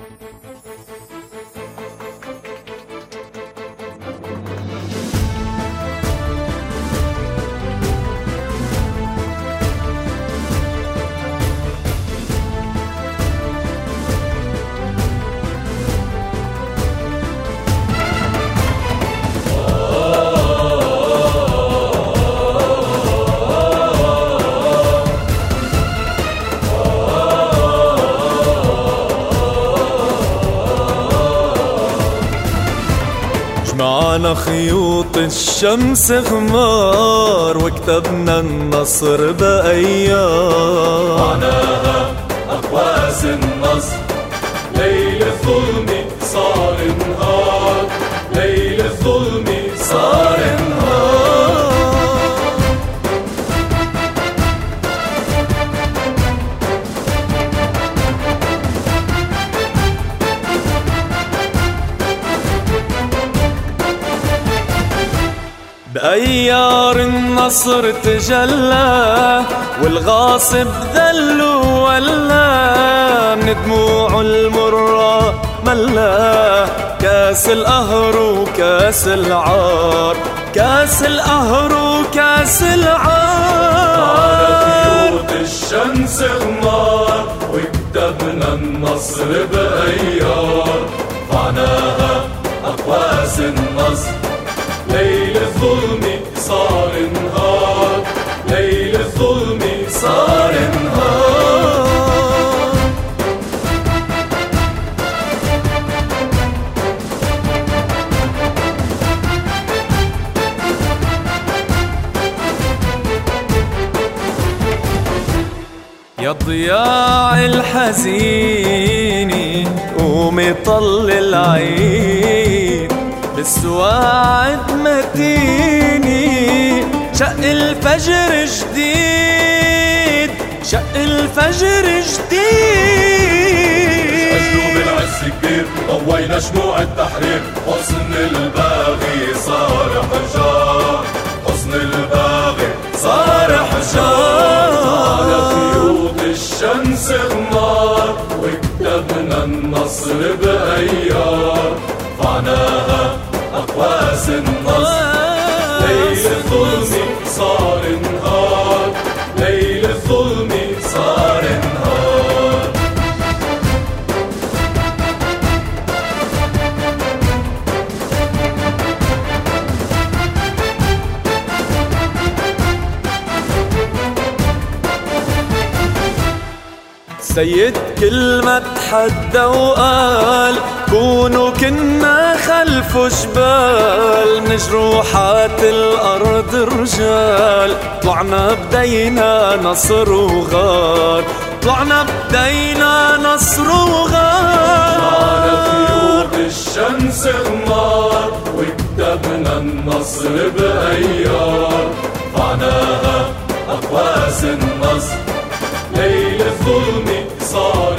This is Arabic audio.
جمعنا خيوط الشمس غمار وكتبنا النصر بأيام، معناها أقواس النصر. ليل الظلم صار نهار، ليل الظلم صار نهار. بأيار النصر تجلى والغاصب ذل وولى، من دموع المرة ملا كاس القهر وكاس العار، كاس القهر وكاس العار. على خيوط الشمس غمار وكتبنا النصر بأيار، معناها أقواس النصر. ليل الظلم صار نهار، ليل الظلم صار نهار. يا ضياع الحزين قومي طل العين، بالسواعد متيني شق الفجر جديد، شق الفجر جديد. مجنوب العز كبير ضوينا شموع التحرير، حصن الباغي صار حجار، حصن الباغي صار حجار. على خيوط الشمس غمار وكتبنا النصر بأيار، معناها أقواس النصر. ليل الظلم صار نهار، ليل الظلم صار نهار. سيد كل ما تحدى وقال كونوا كنا خلف جبال، من جروحات الأرض رجال طلعنا بدينا نصر وغار، طلعنا بدينا نصر وغار. على خيوط الشمس غمار وكتبنا النصر بأيار، معناها أقواس النصر. ليل الظلم صار